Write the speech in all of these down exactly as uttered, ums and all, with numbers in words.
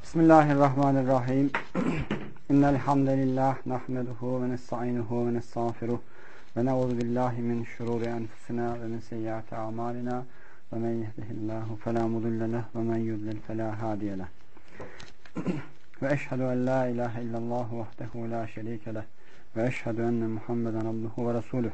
Bismillahirrahmanirrahim. İnnel hamdelellah nahmeduhu ve nestainuhu ve nestağfiruh ve na'udzu billahi min şururi enfusina ve min seyyiati a'malina ve men yehdihillahu fela mudille leh ve men yudlil fela hadiye leh. Ve eşhedü en la ilahe illallah vahdehu la şerike leh ve eşhedü enne Muhammeden abduhu ve resuluh.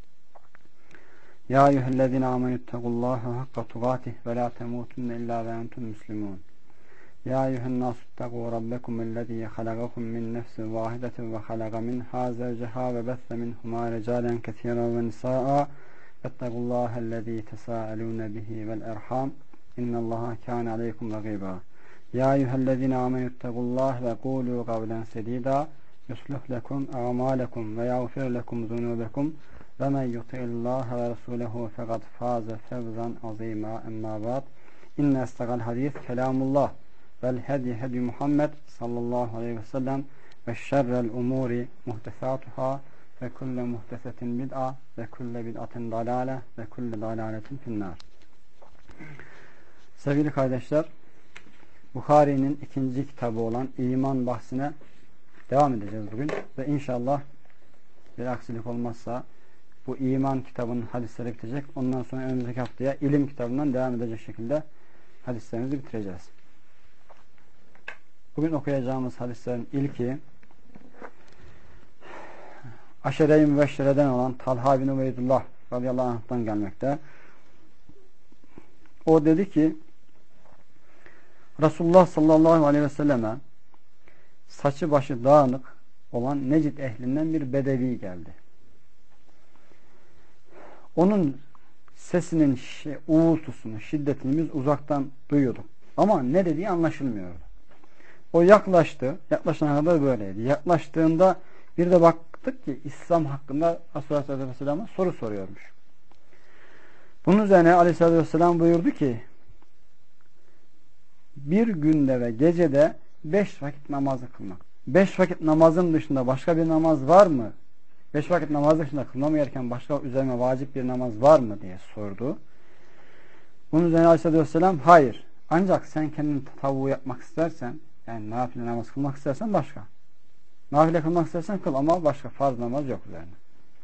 Ya eyyühellezine amenüttegullaha hakka tugatih ve la temutunne illa ve entum müslimun. Ya eyyühennâsü ittegû rabbekumullezî halagakum min nefsin vâhidetin ve halaga minhâ zevceha ve besse minhumâ recâlen kesîran ve nisâ'a vettegullâhellezî tesâelûne bihi vel erhâm innallâhe kâne aleykum regîbâ. Ya eyyühellezîne amenüttegullâhe ve kûlû kavlen sedîdâ yuslih lekum a'mâlekum ve yağfir lekum zunûbekum ve men yuti'illâhe ve resûlehu fekad fâze fevzan azîmâ emmâ ba'd. İnne estagal hadîs kelâmullah vel hedi hedi Muhammed sallallahu aleyhi ve sellem ve şerrel umuri muhtesatuhâ ve kulle muhtesetin bid'a ve kulle bid'atin dalâle ve kulle dalâletin finnâr. Sevgili kardeşler, Bukhari'nin ikinci kitabı olan iman bahsine devam edeceğiz bugün ve inşallah bir aksilik olmazsa bu iman kitabının hadisleri bitecek. Ondan sonra önümüzdeki haftaya ilim kitabından devam edecek şekilde hadislerimizi bitireceğiz. Bugün okuyacağımız hadislerin ilki Aşere-i Mübeşşere'den olan Talha bin Ubeydullah radıyallahu anh'tan gelmekte. O dedi ki Resulullah sallallahu aleyhi ve selleme saçı başı dağınık olan Necid ehlinden bir bedevi geldi. Onun sesinin uğultusunu, şiddetini biz uzaktan duyuyorduk. Ama ne dediği anlaşılmıyordu. O yaklaştı. Yaklaşana kadar böyleydi. Yaklaştığında bir de baktık ki İslam hakkında Resulullah Aleyhisselam'a soru soruyormuş. Bunun üzerine Aleyhisselatü Vesselam buyurdu ki bir günde ve gecede beş vakit namazı kılmak. Beş vakit namazın dışında başka bir namaz var mı? Beş vakit namaz dışında kılmam gereken başka üzerine vacip bir namaz var mı diye sordu. Bunun üzerine Aleyhisselatü Vesselam hayır. Ancak sen kendini tatavvu yapmak istersen, yani nafile namaz kılmak istersen başka. Nafile kılmak istersen kıl ama başka farz namaz yok üzerine.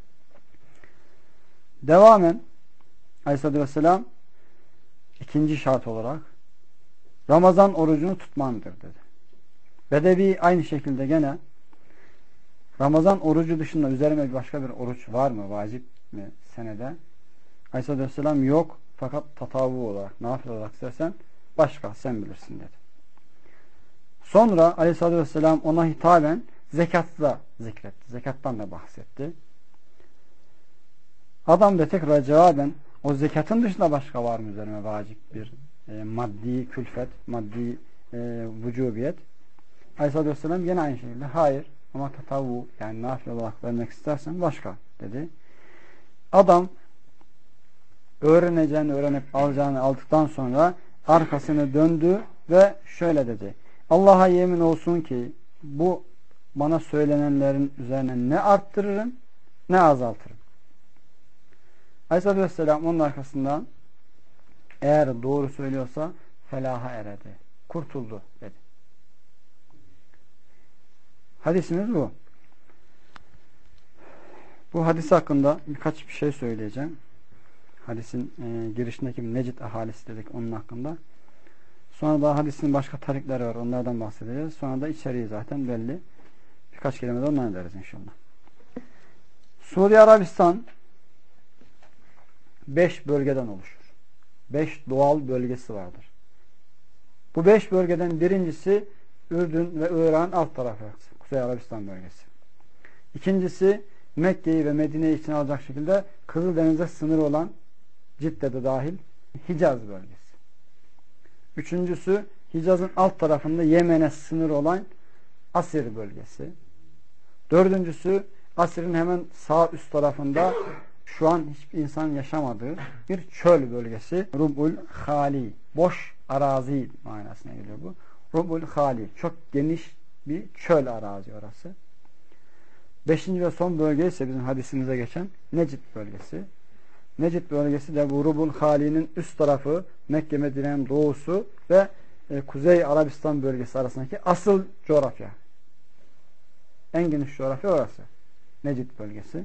Devamen Aleyhisselatü Vesselam ikinci şart olarak Ramazan orucunu tutmandır dedi. Bedevi aynı şekilde gene Ramazan orucu dışında üzerime başka bir oruç var mı? Vacip mi senede? Aleyhisselatü Vesselam yok. Fakat tatavvu olarak, nafile olarak istersen başka, sen bilirsin dedi. Sonra Aleyhisselatü Vesselam ona hitaben zekatla zikretti. Zekattan da bahsetti. Adam da tekrar cevaben o zekatın dışında başka var mı üzerime vacip bir e, maddi külfet, maddi e, vücubiyet? Aleyhisselatü Vesselam yine aynı şekilde hayır ama tatavvu yani nafile olarak vermek istersen başka dedi. Adam öğreneceğini öğrenip alacağını aldıktan sonra arkasını döndü ve şöyle dedi. Allah'a yemin olsun ki bu bana söylenenlerin üzerine ne arttırırım ne azaltırım. Aleyhisselatü Vesselam onun arkasından eğer doğru söylüyorsa felaha eredi. Kurtuldu dedi. Hadisimiz bu. Bu hadis hakkında birkaç bir şey söyleyeceğim. Hadisin e, girişindeki Necid ahalisi dedik onun hakkında. Sonra da hadisin başka tarikleri var. Onlardan bahsedeceğiz. Sonra da içeriği zaten belli. Birkaç kelime de ondan ederiz inşallah. Suudi Arabistan beş bölgeden oluşur. Beş doğal bölgesi vardır. Bu beş bölgeden birincisi Ürdün ve İran alt tarafı. Kuzey Arabistan bölgesi. İkincisi Mekke'yi ve Medine'yi içine alacak şekilde Kızıldeniz'e sınır olan Cidde'de dahil Hicaz bölgesi. Üçüncüsü Hicaz'ın alt tarafında Yemen'e sınır olan Asir bölgesi. Dördüncüsü Asir'in hemen sağ üst tarafında şu an hiçbir insan yaşamadığı bir çöl bölgesi. Rub'ul Hali. Boş arazi manasına geliyor bu. Rub'ul Hali. Çok geniş bir çöl arazi orası. Beşinci ve son bölge ise bizim hadisimize geçen Necid bölgesi. Necid bölgesi de bu Rub'ul Hali'nin üst tarafı, Mekke Medine'nin doğusu ve e, Kuzey Arabistan bölgesi arasındaki asıl coğrafya. En geniş coğrafya orası. Necid bölgesi.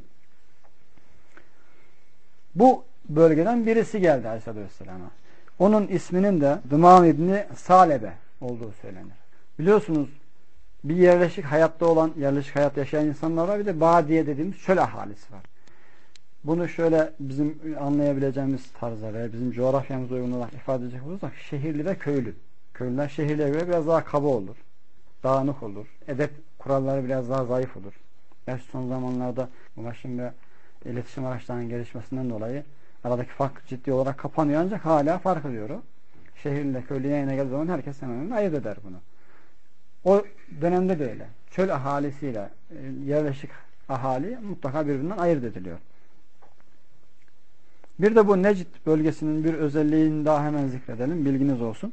Bu bölgeden birisi geldi Aleyhisselatü Vesselam'a. Onun isminin de Dımam İbni Salebe olduğu söylenir. Biliyorsunuz bir yerleşik hayatta olan, yerleşik hayat yaşayan insanlar var. Bir de badiye dediğimiz çöl ahalisi var. Bunu şöyle bizim anlayabileceğimiz tarzda veya bizim coğrafyamıza uygun olarak ifade edecek olursak şehirli ve köylü. Köylüler şehirliye göre biraz daha kaba olur. Dağınık olur. Edep kuralları biraz daha zayıf olur. Gerçi son zamanlarda ulaşım ve iletişim araçlarının gelişmesinden dolayı aradaki fark ciddi olarak kapanıyor ancak hala fark ediyor o. Şehirle köylü yayına geldiği zaman herkes hemen ayırt eder bunu. O dönemde de öyle. Çöl ahalisiyle yerleşik ahali mutlaka birbirinden ayırt ediliyor. Bir de bu Necid bölgesinin bir özelliğini daha hemen zikredelim. Bilginiz olsun.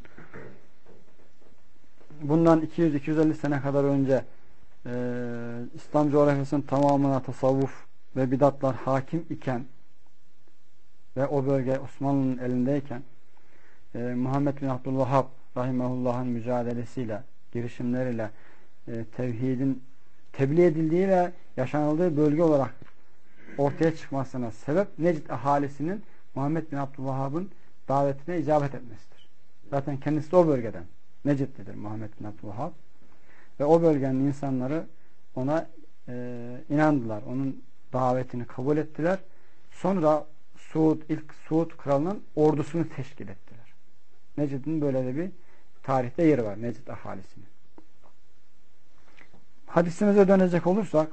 Bundan iki yüz iki yüz elli sene kadar önce e, İslam coğrafyasının tamamına tasavvuf ve bidatlar hakim iken ve o bölge Osmanlı'nın elindeyken e, Muhammed bin Abdülvahhab rahimehullah'ın mücadelesiyle, girişimleriyle e, tevhidin tebliğ edildiği ve yaşanıldığı bölge olarak ortaya çıkmasına sebep Necid ahalisinin Muhammed bin Abdülvahhab'ın davetine icabet etmesidir. Zaten kendisi de o bölgeden. Necid'dedir Muhammed bin Abdülvahhab. Ve o bölgenin insanları ona e, inandılar. Onun davetini kabul ettiler. Sonra Suud, ilk Suud kralının ordusunu teşkil ettiler. Necid'in böyle de bir tarihte yeri var. Necid ahalisinin. Hadisimize dönecek olursak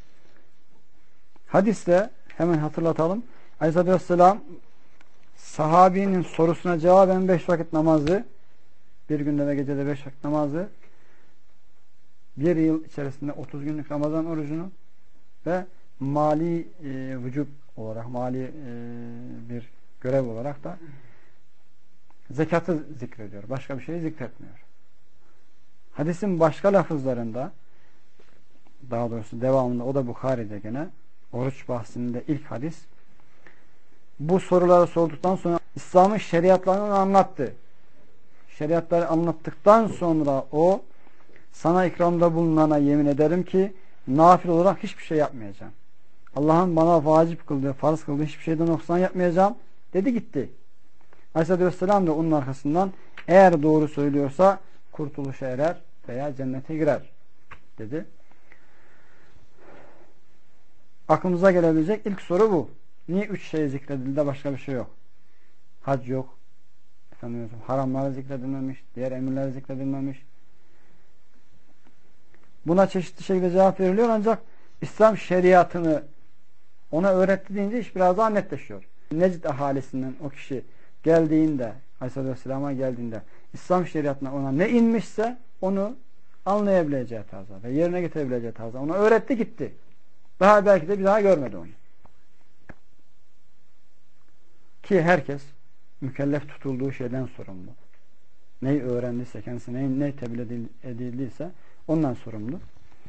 hadiste hemen hatırlatalım. Aleyhisselatü Vesselam sahabinin sorusuna cevaben beş vakit namazı, bir günde ve gecede beş vakit namazı, bir yıl içerisinde otuz günlük Ramazan orucunu ve mali e, vücub olarak, mali e, bir görev olarak da zekatı zikrediyor. Başka bir şeyi zikretmiyor. Hadisin başka lafızlarında, daha doğrusu devamında, o da Bukhari'de gene oruç bahsinde ilk hadis, bu soruları sorduktan sonra İslam'ın şeriatlarını anlattı. Şeriatları anlattıktan sonra o, sana ikramda bulunana yemin ederim ki nafile olarak hiçbir şey yapmayacağım. Allah'ın bana vacip kıldığı, farz kıldığı hiçbir şeyden noksan yapmayacağım dedi, gitti. Aleyhisselatü Vesselam da onun arkasından eğer doğru söylüyorsa kurtuluşa erer veya cennete girer dedi. Aklımıza gelebilecek ilk soru bu. Niye üç şey zikredildi de başka bir şey yok? Hac yok. Efendim, haramlar zikredilmemiş. Diğer emirler zikredilmemiş. Buna çeşitli şekilde cevap veriliyor ancak İslam şeriatını ona öğretti deyince iş biraz daha netleşiyor. Necid ahalisinden o kişi geldiğinde, Aleyhisselatü Vesselam'a geldiğinde İslam şeriatına ona ne inmişse onu anlayabileceği tarzda ve yerine getirebileceği tarzda ona öğretti, gitti. Daha belki de bir daha görmedi onu. Ki herkes mükellef tutulduğu şeyden sorumlu. Neyi öğrendiyse, kendisi ne, ne tebliğ edildiyse ondan sorumlu.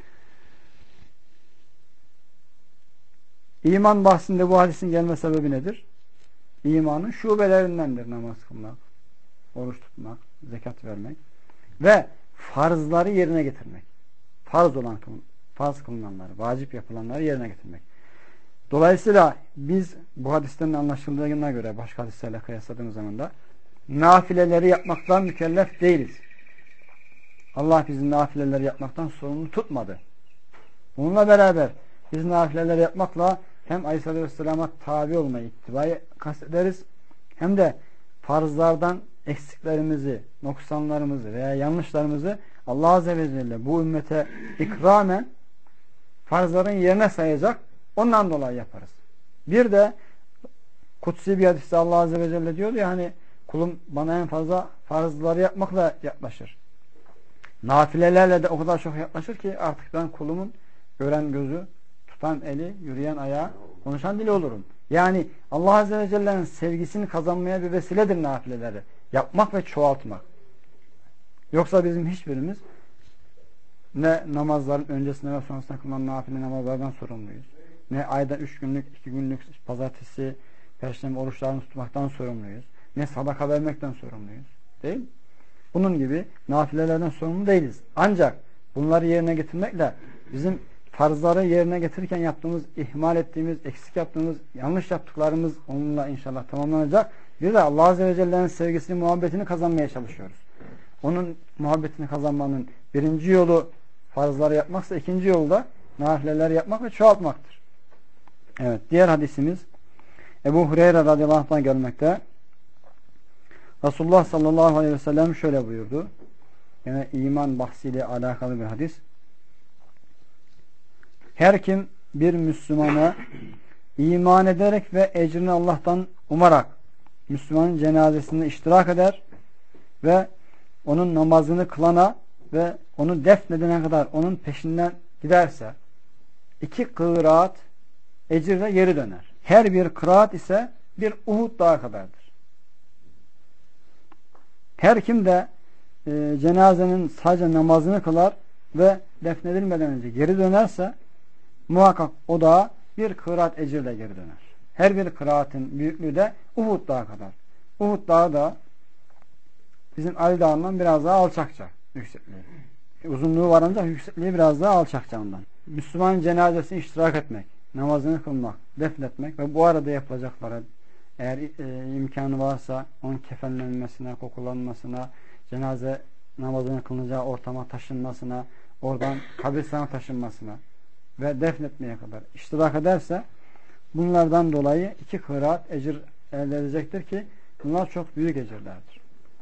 İman bahsinde bu hadisin gelme sebebi nedir? İmanın şubelerindendir namaz kılmak, oruç tutmak, zekat vermek ve farzları yerine getirmek. Farz olan, farz kılınanları, vacip yapılanları yerine getirmek. Dolayısıyla biz bu hadisten anlaşıldığına göre başka hadislerle kıyasladığımız zaman da nafileleri yapmaktan mükellef değiliz. Allah bizi nafileleri yapmaktan sorumlu tutmadı. Bununla beraber biz nafileleri yapmakla hem Aleyhisselatü Vesselam'a tabi olmayı, ittibayı kastederiz, hem de farzlardan eksiklerimizi, noksanlarımızı veya yanlışlarımızı Allah Azze ve Celle bu ümmete ikramen farzların yerine sayacak, ondan dolayı yaparız. Bir de kutsi bir hadiste Allah Azze ve Celle diyor ya, hani kulum bana en fazla farzları yapmakla yaklaşır. Nafilelerle de o kadar çok yaklaşır ki artık ben kulumun gören gözü, tutan eli, yürüyen ayağı, konuşan dili olurum. Yani Allah Azze ve Celle'nin sevgisini kazanmaya bir vesiledir nafileleri. Yapmak ve çoğaltmak. Yoksa bizim hiçbirimiz ne namazların öncesinde ve sonrasında kılınan nafile namazlardan sorumluyuz. Ne ayda üç günlük, iki günlük pazartesi, perşembe oruçlarını tutmaktan sorumluyuz. Ne sadaka vermekten sorumluyuz. Değil mi? Bunun gibi nafilelerden sorumlu değiliz. Ancak bunları yerine getirmekle bizim farzları yerine getirirken yaptığımız, ihmal ettiğimiz, eksik yaptığımız, yanlış yaptıklarımız onunla inşallah tamamlanacak. Bir de Allah Azze ve Celle'nin sevgisini, muhabbetini kazanmaya çalışıyoruz. Onun muhabbetini kazanmanın birinci yolu farzları yapmaksa, ikinci yolu da nafileler yapmak ve çoğaltmaktır. Evet, diğer hadisimiz Ebu Hureyre radıyallahu anh'tan gelmekte. Resulullah sallallahu aleyhi ve sellem şöyle buyurdu. Yani iman bahsiyle alakalı bir hadis. Her kim bir Müslümana iman ederek ve ecrini Allah'tan umarak Müslümanın cenazesinde iştirak eder ve onun namazını kılana ve onu defnedene kadar onun peşinden giderse iki kıraat ecirle geri döner. Her bir kıraat ise bir Uhud dağı kadardır. Her kim de e, cenazenin sadece namazını kılar ve defnedilmeden önce geri dönerse muhakkak o da bir kıraat ecirle geri döner. Her bir kıraatin büyüklüğü de Uhud dağı kadar. Uhud dağı da bizim Ali Dağı'ndan biraz daha alçakça yüksekliği. Uzunluğu var ancak yüksekliği biraz daha alçakça ondan. Müslüman cenazesine iştirak etmek, namazını kılmak, defnetmek ve bu arada yapılacaklara eğer e, imkanı varsa onun kefenlenmesine, kokulanmasına, cenaze namazını kılınacağı ortama taşınmasına, oradan kabristan'a taşınmasına ve defnetmeye kadar iştirak ederse bunlardan dolayı iki kıraat ecir elde edecektir ki bunlar çok büyük ecirlerdir.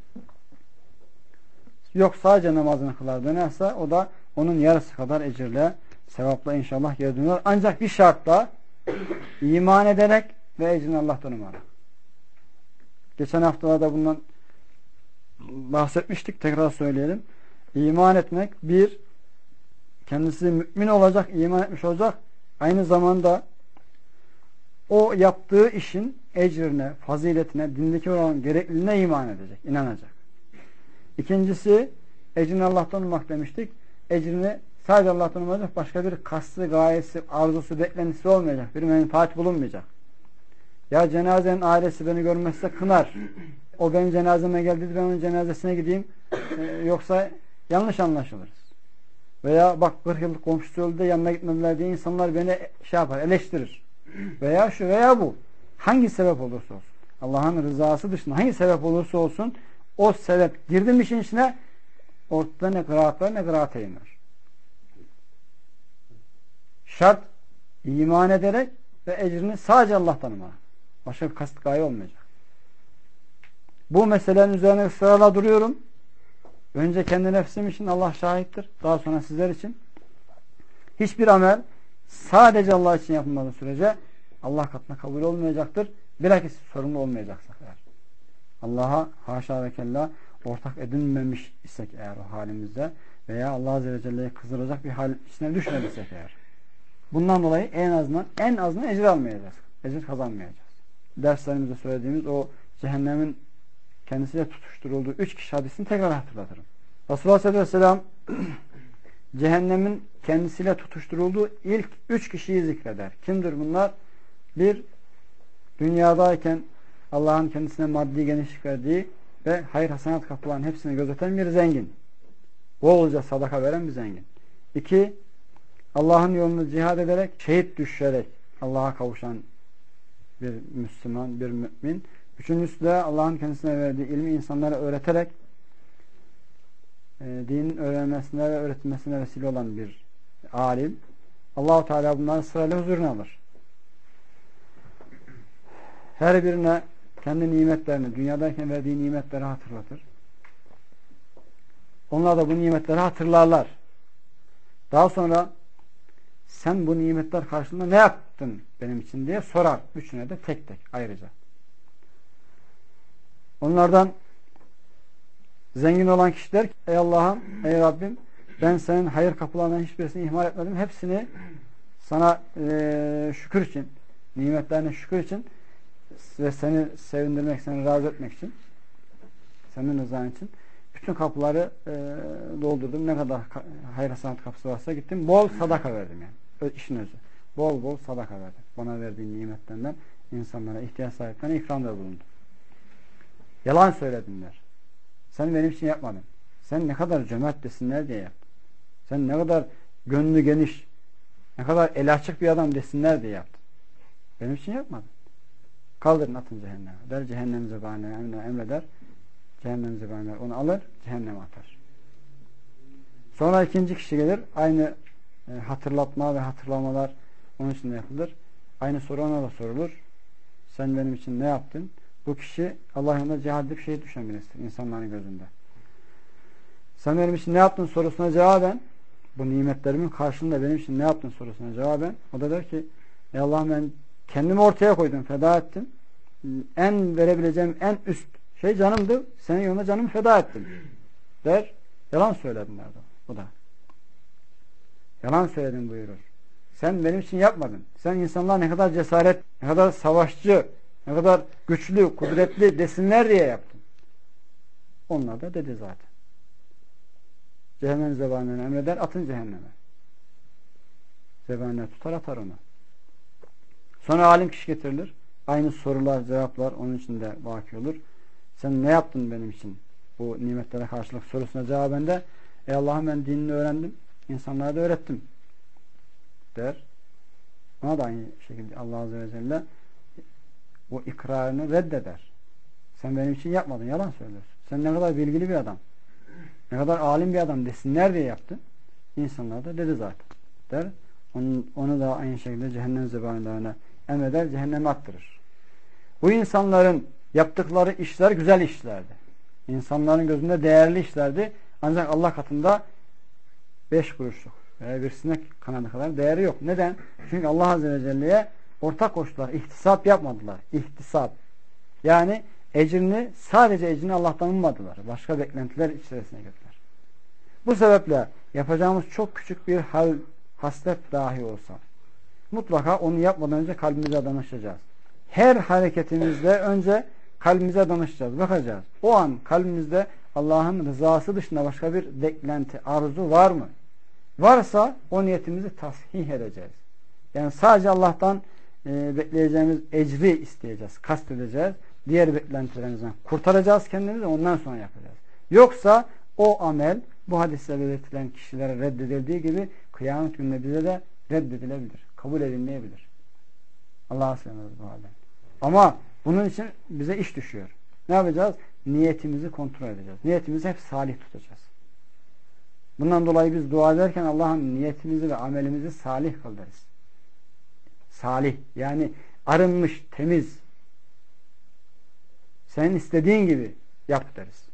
Yok sadece namazını kılar dönerse o da onun yarısı kadar ecirle, sevapla inşallah geri döner. Ancak bir şartla iman ederek ve ecrini Allah'tan umarak. Geçen haftalarda bundan bahsetmiştik. Tekrar söyleyelim. İman etmek bir, kendisi mümin olacak, iman etmiş olacak. Aynı zamanda o yaptığı işin ecrine, faziletine, dindeki olan gerekliliğine iman edecek, inanacak. İkincisi, ecrini Allah'tan ummak demiştik. Ecrini sadece Allah'tan umacak, başka bir kastı, gayesi, arzusu, beklentisi olmayacak. Bir menfaat bulunmayacak. Ya cenazenin ailesi beni görmezse kınar. O benim cenazeme geldi, ben onun cenazesine gideyim. Ee, yoksa yanlış anlaşılırız. Veya bak kırk yıllık komşusu öldü de yanına gitmediler diye insanlar beni şey yapar, eleştirir. Veya şu veya bu. Hangi sebep olursa olsun. Allah'ın rızası dışında hangi sebep olursa olsun o sebep girdim işin içine ortada ne kıraat var ne kıraate iner. Şart iman ederek ve ecrini sadece Allah'tan umarak. Başka bir kast gaye olmayacak. Bu meselenin üzerine ısrarla duruyorum. Önce kendi nefsim için Allah şahittir. Daha sonra sizler için. Hiçbir amel sadece Allah için yapılmadığı sürece Allah katına kabul olmayacaktır. Bilakis sorumlu olmayacaksak eğer. Allah'a haşa ve kella ortak edinmemiş isek eğer o halimizde veya Allah Azze ve Celle'ye kızdıracak bir hal içine düşmediysek eğer. Bundan dolayı en azından en azından ecir almayacağız. Ecir kazanmayacağız. Derslerimizde söylediğimiz o cehennemin kendisiyle tutuşturulduğu üç kişi hadisini tekrar hatırlatırım. Resulullah sallallahu aleyhi ve sellem cehennemin kendisiyle tutuşturulduğu ilk üç kişiyi zikreder. Kimdir bunlar? Bir, dünyadayken Allah'ın kendisine maddi genişlik verdiği ve hayır hasenat kapılarının hepsini gözeten bir zengin. Bolca sadaka veren bir zengin. İki, Allah'ın yolunu cihad ederek, şehit düşerek Allah'a kavuşan bir Müslüman, bir mümin. Üçüncüsü de Allah'ın kendisine verdiği ilmi insanlara öğreterek e, dinin öğrenmesine ve öğretilmesine vesile olan bir alim. Allah-u Teala bunları sırayla huzuruna alır. Her birine kendi nimetlerini, dünyadayken verdiği nimetleri hatırlatır. Onlar da bu nimetleri hatırlarlar. Daha sonra sen bu nimetler karşılığında ne yaptın benim için diye sorar. Üçüne de tek tek ayrıca. Onlardan zengin olan kişiler ey Allah'ım, ey Rabbim ben senin hayır kapılarından hiçbirisini ihmal etmedim. Hepsini sana e, şükür için, nimetlerine şükür için ve seni sevindirmek, seni razı etmek için, senin rızan için bütün kapıları e, doldurdum. Ne kadar hayır hasenat kapısı varsa gittim. Bol sadaka verdim yani. İşin özü. Bol bol sadaka verdim. Bana verdiğin nimetlerinden insanlara, ihtiyaç sahiplerine ikramda bulundum. Yalan söyledinler. Sen benim için yapmadın. Sen ne kadar cömert desinler diye yaptın. Sen ne kadar gönlü geniş, ne kadar el açık bir adam desinler diye yaptın. Benim için yapmadın. Kaldırın atın cehenneme. Der cehennem zebaniyle emreder. Cehennem zebaniler onu alır, cehenneme atar. Sonra ikinci kişi gelir. Aynı e, hatırlatma ve hatırlamalar onun için de yapılır. Aynı soru ona da sorulur. Sen benim için ne yaptın? Bu kişi Allah yolunda cihad edip şehit düşen birisidir insanların gözünde. Sen benim için ne yaptın sorusuna cevaben, bu nimetlerimin karşılığında benim için ne yaptın sorusuna cevaben, o da der ki ey Allah, ben kendimi ortaya koydum, feda ettim. En verebileceğim en üst şey canımdı. Senin yolunda canımı feda ettim der. Yalan söyledin der o da. Yalan söyledin buyurur. Sen benim için yapmadın. Sen insanlar ne kadar cesaret, ne kadar savaşçı, ne kadar güçlü, kudretli desinler diye yaptın. Onlar da dedi zaten. Cehennem zebanilerine emreder, atın cehenneme. Zebaniler tutar, atar onu. Sonra alim kişi getirilir. Aynı sorular, cevaplar onun için de vaki olur. Sen ne yaptın benim için? Bu nimetlere karşılık sorusuna cevaben de ey Allah'ım, ben dinini öğrendim. İnsanlara da öğrettim der. Ona da aynı şekilde Allah Azze ve Celle o ikrarını reddeder. Sen benim için yapmadın. Yalan söylüyorsun. Sen ne kadar bilgili bir adam, ne kadar alim bir adam desinler diye yaptın. İnsanlar da dedi zaten der. Onu, onu da aynı şekilde cehennem zebanilerine emreder, cehenneme attırır. Bu insanların yaptıkları işler güzel işlerdi. İnsanların gözünde değerli işlerdi. Ancak Allah katında beş kuruşluk veya bir sinek kanadı kadar değeri yok. Neden? Çünkü Allah Azze ve Celle'ye ortak koştular. İhtisap yapmadılar. İhtisap. Yani ecrini, sadece ecrini Allah'tan ummadılar. Başka beklentiler içerisine girdiler. Bu sebeple yapacağımız çok küçük bir hal, haslet dahi olsa mutlaka onu yapmadan önce kalbimize danışacağız. Her hareketimizde önce kalbimize danışacağız. Bakacağız. O an kalbimizde Allah'ın rızası dışında başka bir beklenti, arzu var mı? Varsa o niyetimizi tasih edeceğiz. Yani sadece Allah'tan e, bekleyeceğimiz ecri isteyeceğiz, kast edeceğiz. Diğer beklentilerimizden kurtaracağız kendimizi, ondan sonra yapacağız. Yoksa o amel bu hadiste belirtilen kişilere reddedildiği gibi kıyamet gününe bize de reddedilebilir. Kabul edilmeyebilir. Allah'a sığınırız bu halde. Ama bunun için bize iş düşüyor. Ne yapacağız? Niyetimizi kontrol edeceğiz. Niyetimizi hep salih tutacağız. Bundan dolayı biz dua ederken Allah'ın niyetimizi ve amelimizi salih kıl deriz. Salih. Yani arınmış, temiz. Senin istediğin gibi yap deriz.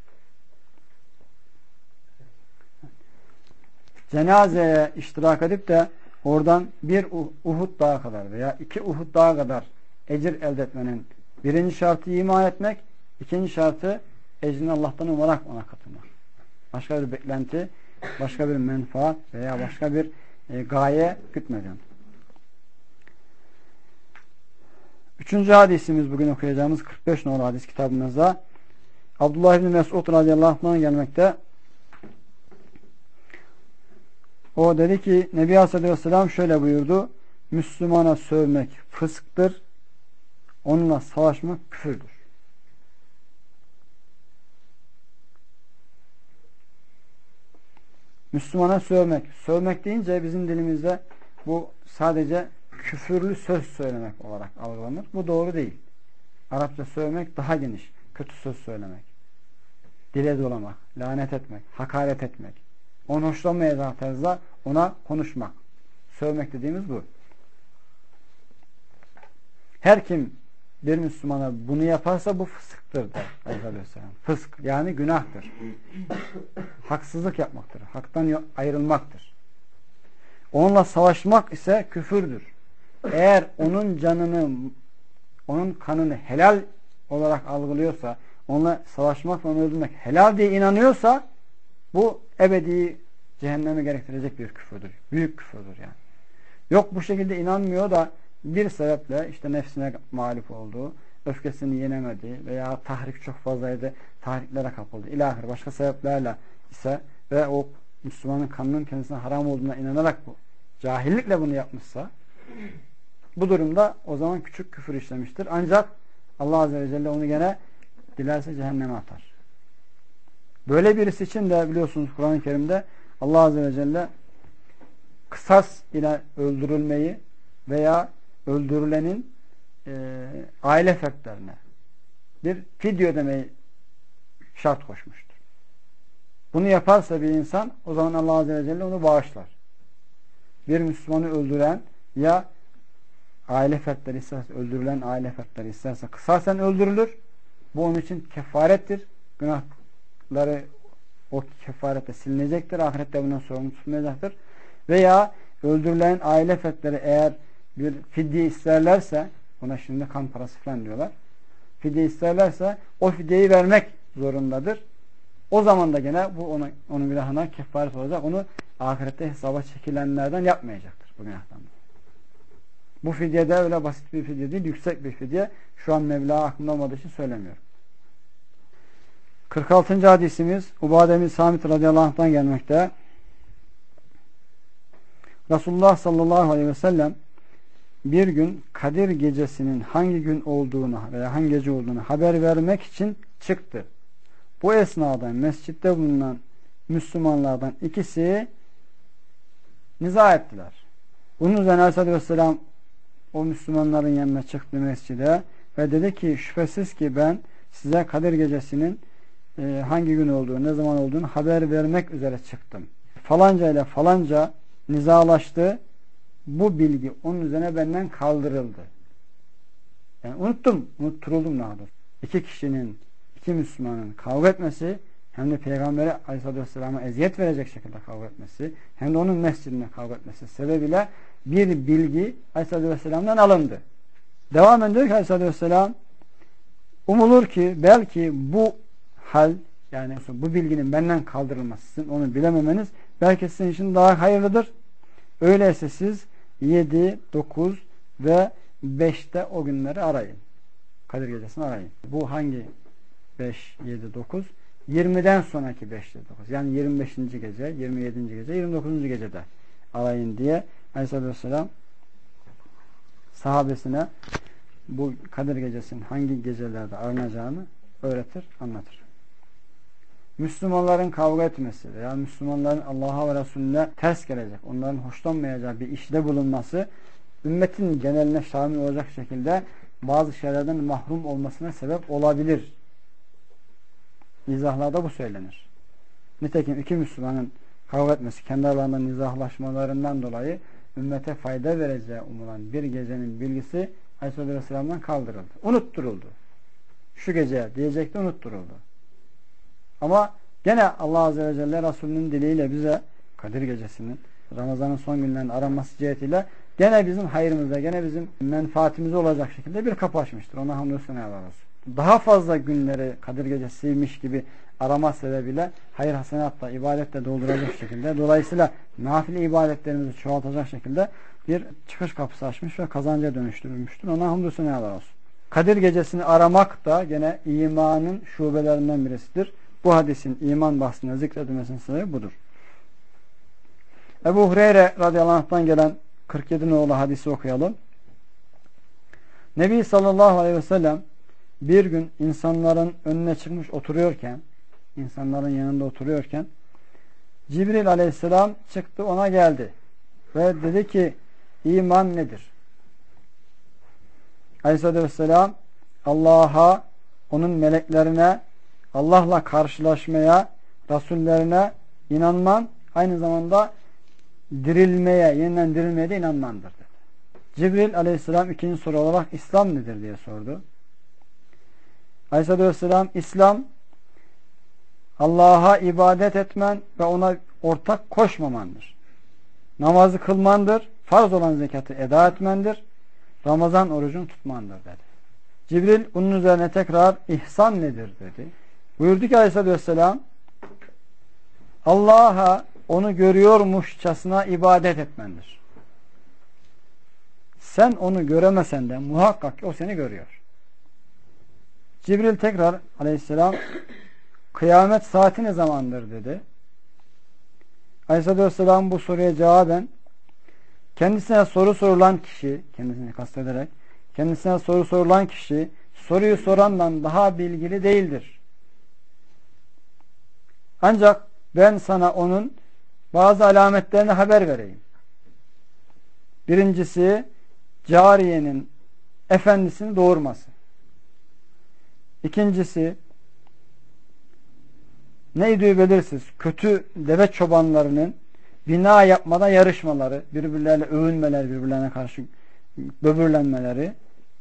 Cenazeye iştirak edip de oradan bir Uhud dağı kadar veya iki Uhud dağı kadar ecir elde etmenin birinci şartı iman etmek, ikinci şartı ecrini Allah'tan umarak ona katılmak. Başka bir beklenti, başka bir menfaat veya başka bir e, gaye gütmeden. Üçüncü hadisimiz bugün okuyacağımız kırk beş numaralı hadis kitabımızda Abdullah İbni Mesud radıyallahu anh'dan gelmekte. O dedi ki Nebi Aleyhisselatü Vesselam şöyle buyurdu. Müslümana sövmek fısktır. Onunla savaşmak küfürdür. Müslümana sövmek. Sövmek deyince bizim dilimizde bu sadece küfürlü söz söylemek olarak algılanır. Bu doğru değil. Arapça sövmek daha geniş. Kötü söz söylemek. Dile dolamak, lanet etmek, hakaret etmek. Onun hoşlanmayacağı tarzda ona konuşmak. Sövmek dediğimiz bu. Her kim bir Müslümana bunu yaparsa bu fısıktır der Aleyhisselam. Fısk yani günahtır. Haksızlık yapmaktır. Haktan ayrılmaktır. Onunla savaşmak ise küfürdür. Eğer onun canını, onun kanını helal olarak algılıyorsa, onunla savaşmak ve onu öldürmek helal diye inanıyorsa bu ebedi cehenneme gerektirecek bir küfürdür. Büyük küfürdür yani. Yok bu şekilde inanmıyor da bir sebeple işte nefsine mağlup olduğu, öfkesini yenemedi veya tahrik çok fazlaydı, tahriklere kapıldı. İlahir başka sebeplerle ise ve o Müslümanın kanının kendisine haram olduğuna inanarak bu cahillikle bunu yapmışsa bu durumda o zaman küçük küfür işlemiştir. Ancak Allah Azze ve Celle onu gene dilerse cehenneme atar. Böyle birisi için de biliyorsunuz Kur'an-ı Kerim'de Allah Azze ve Celle kısas ile öldürülmeyi veya öldürülenin e, aile fertlerine bir fidye ödemeyi şart koşmuştur. Bunu yaparsa bir insan, o zaman Allah Azze ve Celle onu bağışlar. Bir Müslümanı öldüren ya aile fertleri isterse, öldürülen aile fertleri isterse kısasen öldürülür. Bu onun için kefarettir. Günahları o kefarette silinecektir. Ahirette bundan sorumlu tutmayacaktır. Veya öldürülen aile fertleri eğer bir fidye isterlerse, ona şimdi kan parası falan diyorlar. Fidye isterlerse o fidyeyi vermek zorundadır. O zaman da gene bu ona, onun günahına kefaret olacak. Onu ahirette hesaba çekilenlerden yapmayacaktır bu günahtan. Bu fidye de öyle basit bir fidye değil, yüksek bir fidye. Şu an meblağ aklımda olmadığı için söylemiyorum. kırk altıncı hadisimiz Ubade bin Samit radıyallahu anh'tan gelmekte. Resulullah sallallahu aleyhi ve sellem bir gün Kadir gecesinin hangi gün olduğunu veya hangi gece olduğunu haber vermek için çıktı. Bu esnada mescitte bulunan Müslümanlardan ikisi niza ettiler. Bunun üzerine Aleyhisselatü Vesselam o Müslümanların yanına çıktı mescide ve dedi ki şüphesiz ki ben size Kadir gecesinin e, hangi gün olduğunu, ne zaman olduğunu haber vermek üzere çıktım. Falanca ile falanca nizalaştı. Bu bilgi onun üzerine benden kaldırıldı. Yani unuttum, unutturuldum daha doğrusu. İki kişinin, iki Müslümanın kavga etmesi, hem de Peygamber'e Aleyhisselatü Vesselam'a eziyet verecek şekilde kavga etmesi, hem de onun mescidine kavga etmesi sebebiyle bir bilgi Aleyhisselatü Vesselam'dan alındı. Devam ediyor ki Aleyhisselatü Vesselam, umulur ki belki bu hal, yani bu bilginin benden kaldırılması, sizin onu bilememeniz belki sizin için daha hayırlıdır. Öyleyse siz yedi, dokuz ve beşte o günleri arayın. Kadir gecesini arayın. Bu hangi beş, yedi, dokuz? yirmiden sonraki beş, yedi, dokuz. Yani yirmi beşinci gece, yirmi yedinci gece, yirmi dokuzuncu gecede arayın diye Aleyhisselatü Vesselam sahabesine bu Kadir gecesinin hangi gecelerde aranacağını öğretir, anlatır. Müslümanların kavga etmesi veya Müslümanların Allah'a ve Resulüne ters gelecek, onların hoşlanmayacağı bir işle bulunması ümmetin geneline şamil olacak şekilde bazı şeylerden mahrum olmasına sebep olabilir. Nizahlarda bu söylenir. Nitekim iki Müslümanın kavga etmesi, kendi aralarında nizahlaşmalarından dolayı ümmete fayda vereceği umulan bir gecenin bilgisi Aleyhisselatü Vesselam'dan kaldırıldı. Unutturuldu. Şu gece diyecekti, unutturuldu. Ama gene Allah Azze ve Celle Resulünün diliyle bize Kadir gecesinin Ramazan'ın son günlerinin aranması cihetiyle gene bizim hayrımıza, gene bizim menfaatimize olacak şekilde bir kapı açmıştır. Ona hamdolsun Allah olsun. Daha fazla günleri Kadir gecesiymiş gibi arama sebebiyle hayır hasenatla, ibadetle dolduracak şekilde, dolayısıyla nafile ibadetlerimizi çoğaltacak şekilde bir çıkış kapısı açmış ve kazanca dönüştürülmüştür. Ona hamdolsun Allah olsun. Kadir gecesini aramak da gene imanın şubelerinden birisidir. Bu hadisin iman bahsinde zikredilmesinin sebebi budur. Ebu Hureyre radıyallahu anh'tan gelen kırk yedi nolu hadisi okuyalım. Nebi sallallahu aleyhi ve sellem bir gün insanların önüne çıkmış oturuyorken, insanların yanında oturuyorken Cibril aleyhisselam çıktı, ona geldi ve dedi ki iman nedir? Aleyhisselatü vesselam Allah'a, onun meleklerine, Allah'la karşılaşmaya, Resullerine inanman, aynı zamanda dirilmeye, yeniden dirilmeye de inanmandır dedi. Cibril aleyhisselam ikinci soru olarak İslam nedir diye sordu. Aleyhisselatü vesselam İslam Allah'a ibadet etmen ve ona ortak koşmamandır. Namazı kılmandır, farz olan zekatı eda etmendir, Ramazan orucunu tutmandır dedi. Cibril bunun üzerine tekrar ihsan nedir dedi. Buyurdu ki Aleyhisselatü vesselam Allah'a onu görüyormuşçasına ibadet etmendir. Sen onu göremesen de muhakkak ki o seni görüyor. Cibril tekrar aleyhisselam kıyamet saati ne zamandır dedi. Aleyhisselatü vesselam bu soruya cevaben kendisine soru sorulan kişi, kendisini kastederek kendisine soru sorulan kişi soruyu sorandan daha bilgili değildir. Ancak ben sana onun bazı alametlerini haber vereyim. Birincisi, cariyenin efendisini doğurması. İkincisi, neydi belirsiz, kötü deve çobanlarının bina yapmada yarışmaları, birbirlerine övünmeler, birbirlerine karşı böbürlenmeleri.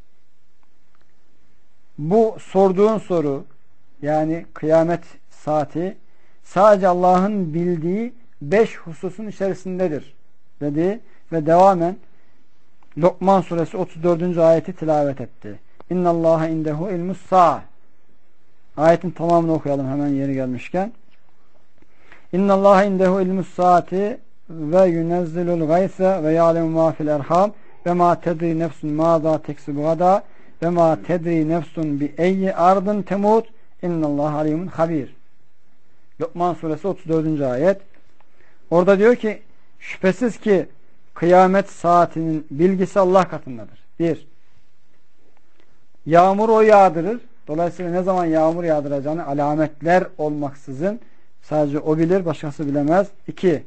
Bu sorduğun soru, yani kıyamet saati, sadece Allah'ın bildiği beş hususun içerisindedir dedi ve devamen Lokman suresi otuz dördüncü ayeti tilavet etti. İnnallâhe indehu ilmus sâ. Ayetin tamamını okuyalım hemen yeri gelmişken. İnnallâhe indehu ilmus saati ve yunezzilul gayse ve ya'lemu mâ fil erham ve mâ tedri nefsun mâzâ teksibu gada ve mâ tedri nefsun bi eyyi ardın temut innallâhe alimun habir. Lokman suresi otuz dördüncü ayet. Orada diyor ki, şüphesiz ki kıyamet saatinin bilgisi Allah katındadır. Bir, yağmur o yağdırır. Dolayısıyla ne zaman yağmur yağdıracağını alametler olmaksızın sadece o bilir, başkası bilemez. İki,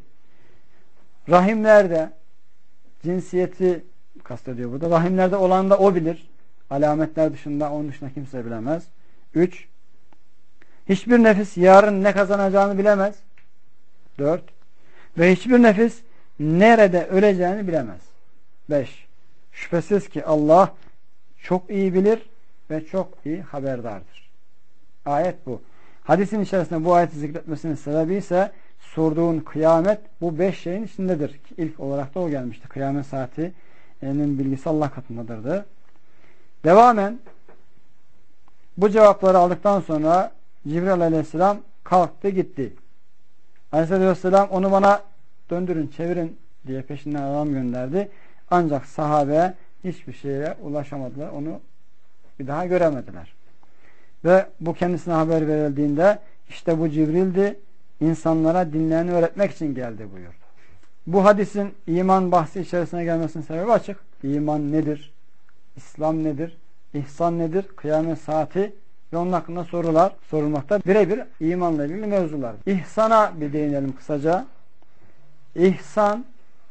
rahimlerde, cinsiyeti kastediyor burada, rahimlerde olan da o bilir. Alametler dışında, onun dışında kimse bilemez. Üç, hiçbir nefis yarın ne kazanacağını bilemez. Dört, ve hiçbir nefis nerede öleceğini bilemez. Beş, şüphesiz ki Allah çok iyi bilir ve çok iyi haberdardır. Ayet bu. Hadisin içerisinde bu ayeti zikretmesinin sebebi ise sorduğun kıyamet bu beş şeyin içindedir. Ki ilk olarak da o gelmişti. Kıyamet saatinin bilgisi Allah katındadırdı. Devamen bu cevapları aldıktan sonra Cibril aleyhisselam kalktı gitti. Aleyhisselam onu bana döndürün, çevirin diye peşinden adam gönderdi. Ancak sahabe hiçbir şeye ulaşamadılar. Onu bir daha göremediler. Ve bu kendisine haber verildiğinde işte bu Cibril'di, insanlara dinlerini öğretmek için geldi buyurdu. Bu hadisin iman bahsi içerisine gelmesinin sebebi açık. İman nedir? İslam nedir? İhsan nedir? Kıyamet saati ve onun hakkında sorular sorulmakta. Birebir imanla ilgili mevzular. İhsana bir değinelim kısaca. İhsan,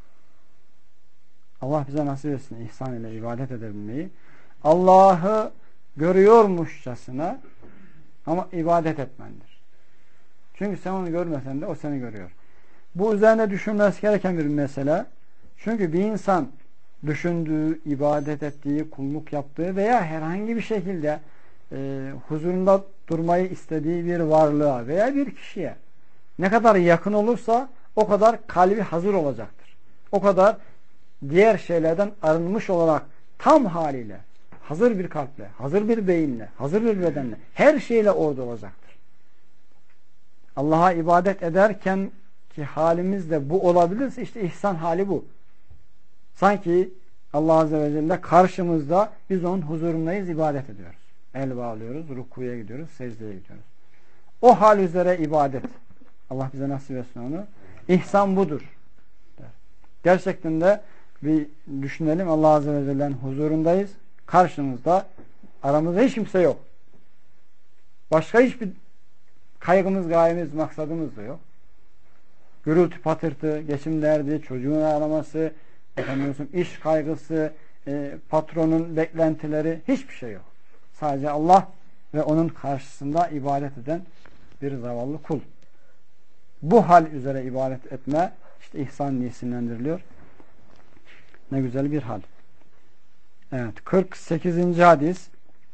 Allah bize nasip etsin ihsan ile ibadet edebilmeyi. Allah'ı görüyormuşçasına ama ibadet etmendir. Çünkü sen onu görmesen de o seni görüyor. Bu üzerine düşünmesi gereken bir mesele. Çünkü bir insan düşündüğü, ibadet ettiği, kulluk yaptığı veya herhangi bir şekilde e, huzurunda durmayı istediği bir varlığa veya bir kişiye ne kadar yakın olursa o kadar kalbi hazır olacaktır. O kadar diğer şeylerden arınmış olarak tam haliyle, hazır bir kalple, hazır bir beyinle, hazır bir bedenle, her şeyle orada olacaktır. Allah'a ibadet ederken ki halimiz de bu olabilirse işte ihsan hali bu. Sanki Allah Azze ve Celle karşımızda, biz onun huzurundayız, ibadet ediyoruz. El bağlıyoruz, rukuya gidiyoruz, secdeye gidiyoruz. O hal üzere ibadet. Allah bize nasip etsin onu. İhsan budur. Gerçekten de bir düşünelim, Allah Azze ve Celle'nin huzurundayız. Karşımızda, aramızda hiç kimse yok. Başka hiçbir kaygımız, gayemiz, maksadımız da yok. Gürültü patırtı, geçim derdi, çocuğun ağlaması, efendim, iş kaygısı, e, patronun beklentileri, hiçbir şey yok. Sadece Allah ve onun karşısında ibadet eden bir zavallı kul. Bu hal üzere ibadet etme işte ihsan diye isimlendiriliyor. Ne güzel bir hal. Evet, kırk sekizinci hadis.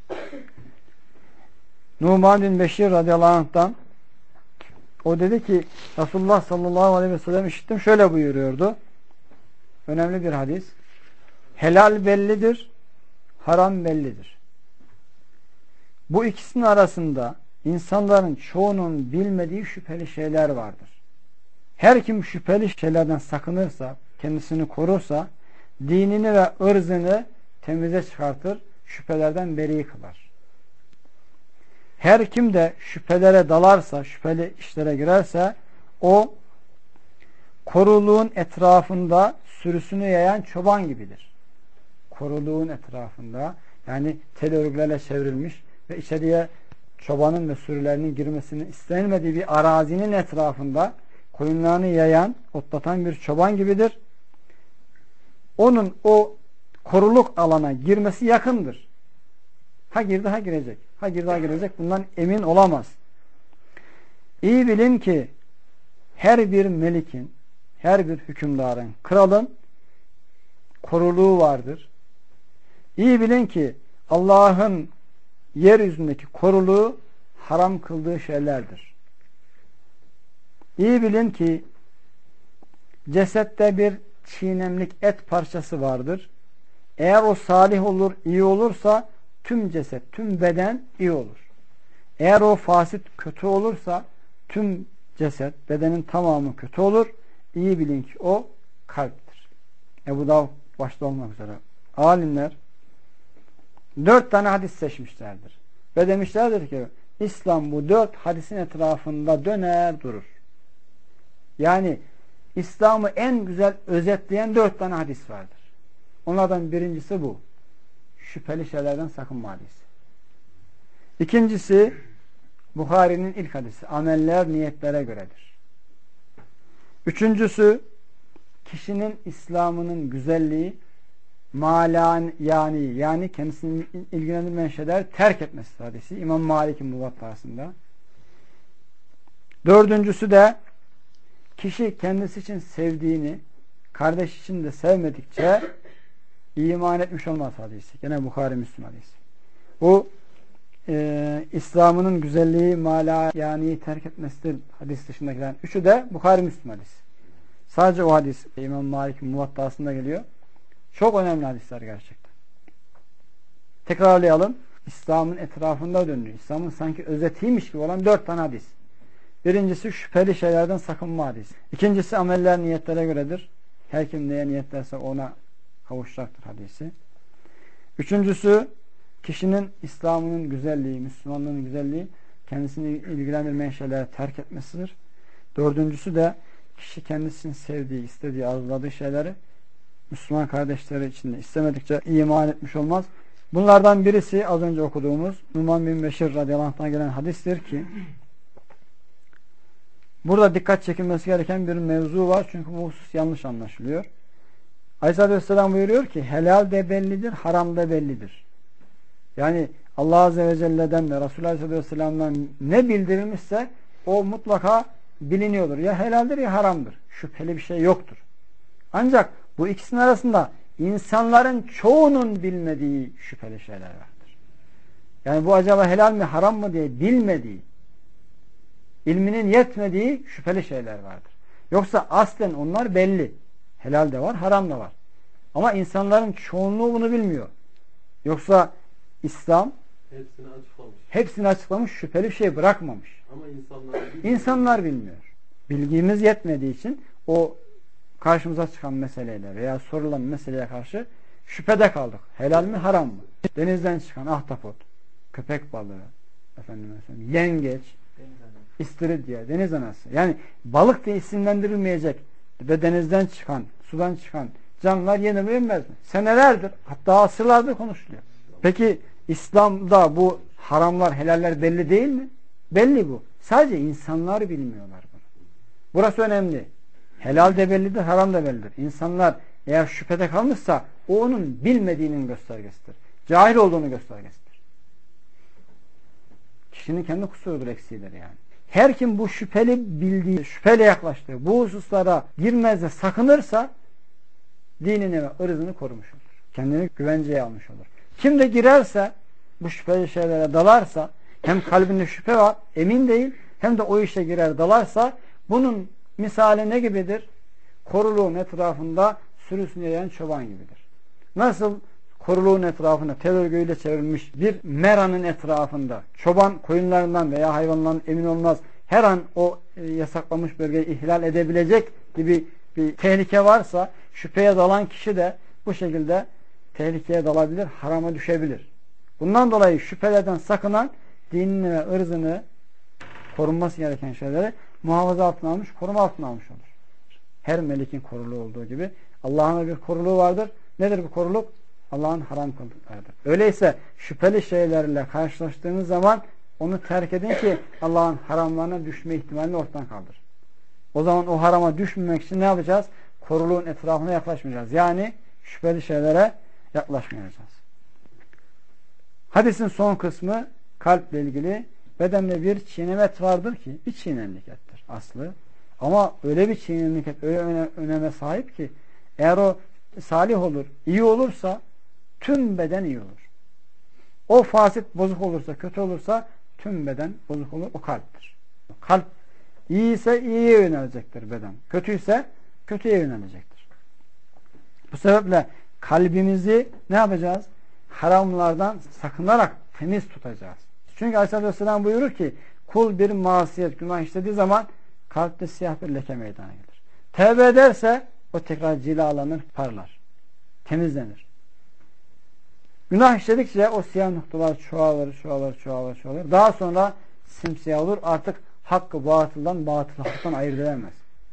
Numan bin Beşir radıyallahu anh'tan, o dedi ki Resulullah sallallahu aleyhi ve sellem işittim, şöyle buyuruyordu. Önemli bir hadis. Helal bellidir, haram bellidir. Bu ikisinin arasında insanların çoğunun bilmediği şüpheli şeyler vardır. Her kim şüpheli şeylerden sakınırsa, kendisini korursa, dinini ve ırzını temize çıkartır, şüphelerden beri kılar. Her kim de şüphelere dalarsa, şüpheli işlere girerse, o koruluğun etrafında sürüsünü yayan çoban gibidir. Koruluğun etrafında, yani tel örgülerle çevrilmiş ve içeriye çobanın ve sürülerinin girmesinin istenilmediği bir arazinin etrafında koyunlarını yayan, otlatan bir çoban gibidir. Onun o koruluk alana girmesi yakındır. Ha girdi ha girecek. Ha girdi ha girecek. Bundan emin olamaz. İyi bilin ki her bir melikin, her bir hükümdarın, kralın koruluğu vardır. İyi bilin ki Allah'ın yeryüzündeki koruluğu haram kıldığı şeylerdir. İyi bilin ki cesette bir çiğnemlik et parçası vardır. Eğer o salih olur, iyi olursa tüm ceset, tüm beden iyi olur. Eğer o fasit, kötü olursa tüm ceset, bedenin tamamı kötü olur. İyi bilin ki o kalptir. Ebu Davud başta olmak üzere alimler dört tane hadis seçmişlerdir. Ve demişlerdir ki İslam bu dört hadisin etrafında döner durur. Yani İslam'ı en güzel özetleyen dört tane hadis vardır. Onlardan birincisi bu. Şüpheli şeylerden sakınma hadisi. İkincisi Buhari'nin ilk hadisi. Ameller niyetlere göredir. Üçüncüsü kişinin İslam'ının güzelliği malan yani yani kendisini ilgilendirmeyen şeyler terk etmesi hadisi. İmam Malik'in Muvattası'nda. Dördüncüsü de kişi kendisi için sevdiğini kardeş için de sevmedikçe iman etmiş olmaz hadisi. Gene Bukhari Müslim hadisi. Bu e, İslam'ının güzelliği mala yani terk etmesidir hadis dışındakilerin. Üçü de Bukhari Müslim hadisi. Sadece o hadis İmam Malik'in Muvattası'nda geliyor. Çok önemli hadisler gerçekten. Tekrarlayalım. İslam'ın etrafında dönüyor. İslam'ın sanki özetiymiş gibi olan dört tane hadis. Birincisi şüpheli şeylerden sakınma hadisi. İkincisi ameller niyetlere göredir. Her kim neye niyetlerse ona kavuşacaktır hadisi. Üçüncüsü kişinin İslam'ının güzelliği, Müslümanlığının güzelliği kendisini ilgilendirmeyen şeyleri terk etmesidir. Dördüncüsü de kişi kendisinin sevdiği, istediği, arzuladığı şeyleri Müslüman kardeşleri içinde istemedikçe iman etmiş olmaz. Bunlardan birisi az önce okuduğumuz Numan bin Beşir radıyallahu anh'tan gelen hadistir ki burada dikkat çekilmesi gereken bir mevzu var. Çünkü bu husus yanlış anlaşılıyor. Aleyhisselatü Vesselam buyuruyor ki helal de bellidir, haram da bellidir. Yani Allah Azze ve Celle'den ve Resulullah Aleyhisselatü Vesselam'dan ne bildirilmişse o mutlaka biliniyordur. Ya helaldir ya haramdır. Şüpheli bir şey yoktur. Ancak bu ikisinin arasında insanların çoğunun bilmediği şüpheli şeyler vardır. Yani bu acaba helal mi haram mı diye bilmediği, ilminin yetmediği şüpheli şeyler vardır. Yoksa aslen onlar belli. Helal de var, haram da var. Ama insanların çoğunluğu bunu bilmiyor. Yoksa İslam hepsini açıklamış. Hepsini açıklamış, şüpheli bir şey bırakmamış. Ama insanlar bilmiyor. İnsanlar bilmiyor. Bilgimiz yetmediği için o karşımıza çıkan meseleyle veya sorulan meseleye karşı şüphede kaldık. Helal mi, haram mı? Denizden çıkan ahtapot, köpek balığı, efendim mesela yengeç, istiridye, deniz anası. Yani balık diye isimlendirilmeyecek ve denizden çıkan, sudan çıkan canlılar yenir mi yenmez mi? Senelerdir, hatta asırlardır konuşuluyor. Peki İslam'da bu haramlar, helaller belli değil mi? Belli bu. Sadece insanlar bilmiyorlar bunu. Burası önemli. Helal de bellidir, haram da bellidir. İnsanlar eğer şüphede kalmışsa o onun bilmediğinin göstergesidir. Cahil olduğunu göstergesidir. Kişinin kendi kusurudur, eksiğidir yani. Her kim bu şüpheli bildiği, şüpheyle yaklaştığı bu hususlara girmez de sakınırsa dinini ve ırzını korumuş olur. Kendini güvenceye almış olur. Kim de girerse bu şüpheli şeylere dalarsa hem kalbinde şüphe var, emin değil, hem de o işe girer dalarsa bunun misali ne gibidir? Koruluğun etrafında sürüsünü yayan çoban gibidir. Nasıl koruluğun etrafında tel örgüyle çevrilmiş bir meranın etrafında çoban koyunlarından veya hayvanlarından emin olmaz. Her an o yasaklamış bölgeyi ihlal edebilecek gibi bir tehlike varsa şüpheye dalan kişi de bu şekilde tehlikeye dalabilir, harama düşebilir. Bundan dolayı şüphelerden sakınan dinini ve ırzını korunması gereken şeyleri muhafaza altına almış, koruma altına almış olur. Her melikin koruluğu olduğu gibi Allah'ın bir koruluğu vardır. Nedir bu koruluk? Allah'ın haram kıldıklarıdır. Öyleyse şüpheli şeylerle karşılaştığınız zaman onu terk edin ki Allah'ın haramlarına düşme ihtimalini ortadan kaldır. O zaman o harama düşmemek için ne yapacağız? Koruluğun etrafına yaklaşmayacağız. Yani şüpheli şeylere yaklaşmayacağız. Hadisin son kısmı kalple ilgili. Bedende bir çiğneme et vardır ki bir çiğnemlik ettir aslı. Ama öyle bir çiğnemlik et, öyle öne, öneme sahip ki eğer o salih olur, iyi olursa tüm beden iyi olur. O fasit bozuk olursa, kötü olursa tüm beden bozuk olur. O kalptir. Kalp iyi ise iyiye yönelecektir beden. Kötüyse kötüye yönelecektir. Bu sebeple kalbimizi ne yapacağız? Haramlardan sakınarak temiz tutacağız. Çünkü Aleyhisselatü Vesselam buyurur ki kul bir masiyet, günah işlediği zaman kalpte siyah bir leke meydana gelir. Tevbe ederse o tekrar cilalanır, parlar. Temizlenir. Günah işledikçe o siyah noktalar çoğalır, çoğalır, çoğalır, çoğalır. Daha sonra simsiyah olur. Artık hakkı batıldan, batılı haktan ayırt edemez.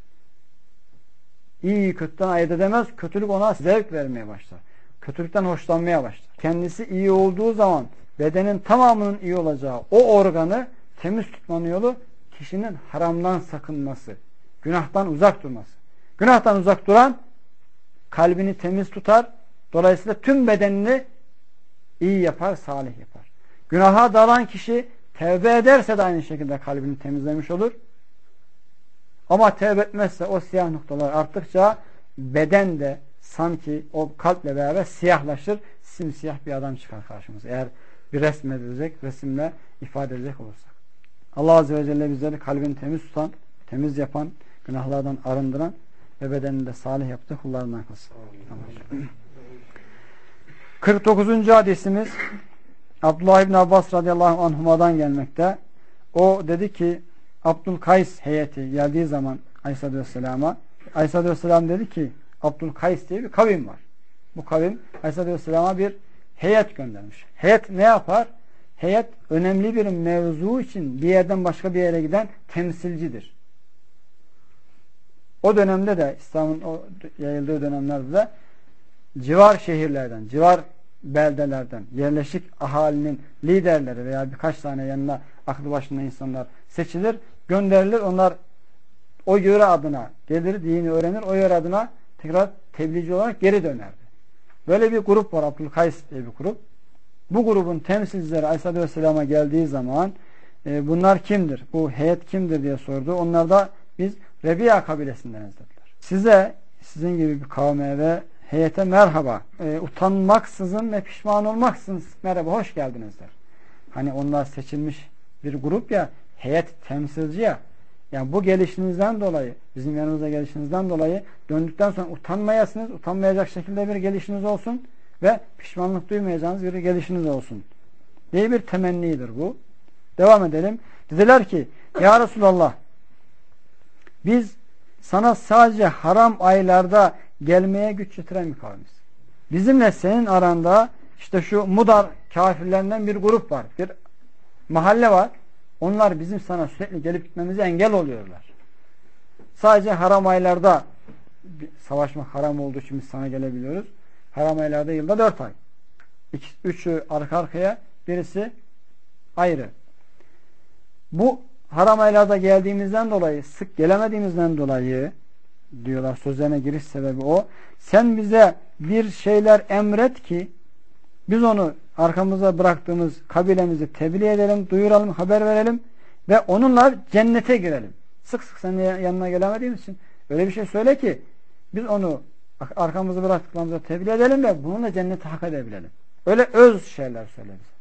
İyiyi kötüden ayırt edemez. Kötülük ona zevk vermeye başlar. Kötülükten hoşlanmaya başlar. Kendisi iyi olduğu zaman bedenin tamamının iyi olacağı o organı temiz tutmanın yolu kişinin haramdan sakınması, günahtan uzak durması. Günahtan uzak duran kalbini temiz tutar. Dolayısıyla tüm bedenini iyi yapar, salih yapar. Günaha dalan kişi tevbe ederse de aynı şekilde kalbini temizlemiş olur. Ama tevbe etmezse o siyah noktalar arttıkça beden de sanki o kalple beraber siyahlaşır. Simsiyah bir adam çıkar karşımıza. Eğer bir resmedilecek, resimle ifade edecek olursak. Allah Azze ve Celle bizleri kalbini temiz tutan, temiz yapan, günahlardan arındıran ve bedenini de salih yaptığı kullarından kılsın. kırk dokuzuncu hadisimiz Abdullah İbni Abbas radıyallahu anhuma'dan gelmekte. O dedi ki Abdülkays heyeti geldiği zaman Aleyhisselatü Vesselam'a Aleyhisselatü Vesselam dedi ki Abdülkays diye bir kavim var. Bu kavim Aleyhisselatü Vesselam'a bir heyet göndermiş. Heyet ne yapar? Heyet önemli bir mevzu için bir yerden başka bir yere giden temsilcidir. O dönemde de İslam'ın o yayıldığı dönemlerde de civar şehirlerden, civar beldelerden yerleşik ahalinin liderleri veya birkaç tane yanına aklı başında insanlar seçilir, gönderilir. Onlar o yöre adına gelir, dini öğrenir, o yöre adına tekrar tebliğci olarak geri dönerdi. Böyle bir grup var, Abdülkays diye bir grup. Bu grubun temsilcileri Aleyhisselatü Vesselam'a geldiği zaman e, bunlar kimdir? Bu heyet kimdir diye sordu. Onlar da biz Rebiya kabilesindeniz dediler. Size, sizin gibi bir kavme ve heyete merhaba. E, utanmaksızın ve pişman olmaksızın merhaba, hoş geldiniz der. Hani onlar seçilmiş bir grup ya, heyet temsilci ya. Yani bu gelişinizden dolayı, bizim yanımıza gelişinizden dolayı döndükten sonra utanmayasınız, utanmayacak şekilde bir gelişiniz olsun ve pişmanlık duymayacağınız bir gelişiniz olsun diye bir temennidir bu. Devam edelim. Dediler ki ya Resulallah, biz sana sadece haram aylarda gelmeye güç yetiren bir kavmiz. Bizimle senin aranda işte şu Mudar kafirlerinden bir grup var. Bir mahalle var. Onlar bizim sana sürekli gelip gitmemize engel oluyorlar. Sadece haram aylarda savaşmak haram olduğu için biz sana gelebiliyoruz. Haram aylarda yılda dört ay. İki, üçü arka arkaya, birisi ayrı. Bu haram aylarda geldiğimizden dolayı, sık gelemediğimizden dolayı diyorlar, sözlerine giriş sebebi o. Sen bize bir şeyler emret ki biz onu arkamıza bıraktığımız kabilemizi tebliğ edelim, duyuralım, haber verelim ve onunla cennete girelim. Sık sık senin yanına gelemediğimiz için öyle bir şey söyle ki biz onu arkamızı bıraktıklarımıza tebliğ edelim ve bununla cennete hak edebilelim. Öyle öz şeyler söyle bize.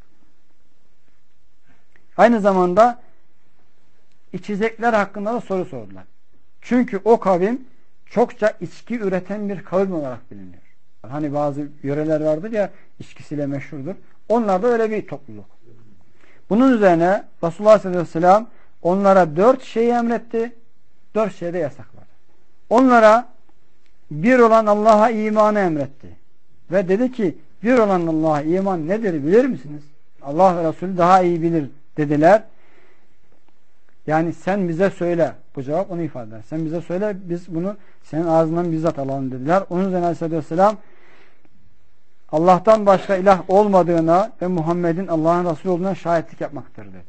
Aynı zamanda içecekler hakkında da soru sordular. Çünkü o kavim çokça içki üreten bir kavim olarak biliniyor. Hani bazı yöreler vardır ya, içkisiyle meşhurdur. Onlar da öyle bir topluluk. Bunun üzerine Resulullah sallallahu aleyhi ve sellem onlara dört şeyi emretti, dört şeyi de yasakladı. Onlara bir olan Allah'a imanı emretti. Ve dedi ki bir olan Allah'a iman nedir bilir misiniz? Allah ve Resulü daha iyi bilir dediler. Yani sen bize söyle. Bu cevap onu ifade eder. Sen bize söyle, biz bunu senin ağzından bizzat alalım dediler. Onun üzerine Aleyhisselatü Vesselam Allah'tan başka ilah olmadığına ve Muhammed'in Allah'ın Resulü olduğuna şahitlik yapmaktır dedi.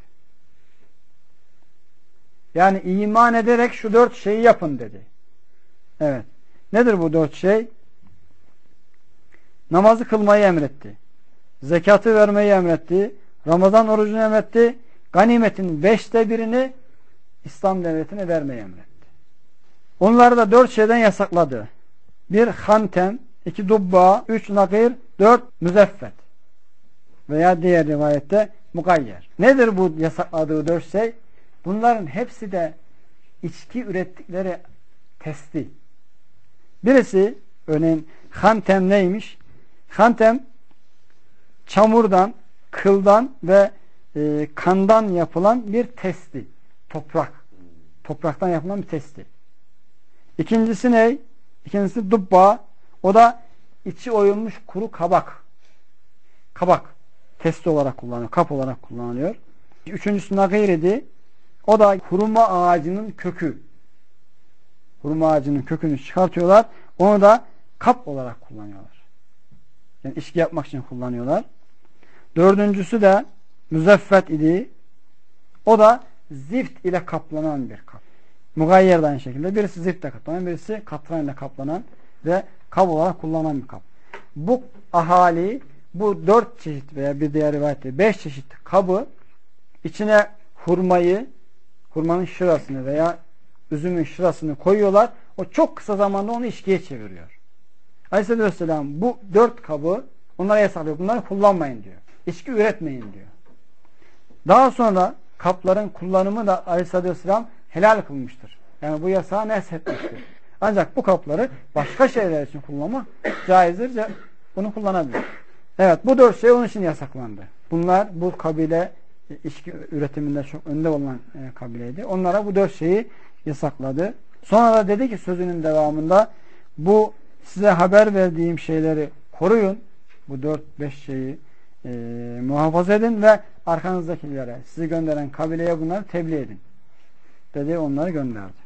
Yani iman ederek şu dört şeyi yapın dedi. Evet. Nedir bu dört şey? Namazı kılmayı emretti. Zekatı vermeyi emretti. Ramazan orucunu emretti. Ganimetin beşte birini İslam devletine vermeyi emretti. Onları da dört şeyden yasakladı. Bir hantem, iki dubba, üç nakir, dört müzeffet. Veya diğer rivayette mugayyer. Nedir bu yasakladığı dört şey? Bunların hepsi de içki ürettikleri testi. Birisi, örneğin hantem neymiş? Hantem çamurdan, kıldan ve e, kandan yapılan bir testi. Toprak. Topraktan yapılan bir testi. İkincisi ne? İkincisi dubba. O da içi oyulmuş kuru kabak. Kabak. Testi olarak kullanılıyor. Kap olarak kullanılıyor. Üçüncüsü nakir idi. O da hurma ağacının kökü. Hurma ağacının kökünü çıkartıyorlar. Onu da kap olarak kullanıyorlar. Yani içki yapmak için kullanıyorlar. Dördüncüsü de müzeffet idi. O da zift ile kaplanan bir kap. Mugayyer de aynı şekilde. Birisi zift ile kaplanan, birisi katran ile kaplanan ve kap olarak kullanılan bir kap. Bu ahali bu dört çeşit veya bir diğer rivayette beş çeşit kabı içine hurmayı, hurmanın şırasını veya üzümün şırasını koyuyorlar. O çok kısa zamanda onu içkiye çeviriyor. Aleyhisselatü Vesselam bu dört kabı onlara yasaklıyor. Bunları kullanmayın diyor. İçki üretmeyin diyor. Daha sonra kapların kullanımı da Aleyhisselatü Vesselam helal kılmıştır. Yani bu yasağı neshetmiştir. Ancak bu kapları başka şeyler için kullanmak caizdir. Bunu kullanabilir. Evet, bu dört şey onun için yasaklandı. Bunlar bu kabile içki üretiminde çok önde olan e, kabileydi. Onlara bu dört şeyi yasakladı. Sonra da dedi ki sözünün devamında bu size haber verdiğim şeyleri koruyun. Bu dört beş şeyi e, muhafaza edin ve arkanızdakilere, sizi gönderen kabileye bunları tebliğ edin. Dedi, onları gönderdi.